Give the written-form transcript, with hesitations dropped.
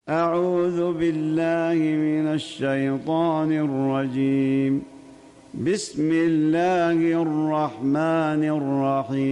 أعوذ بالله من الشيطان الرجيم. بسم الله الرحمن الرحيم.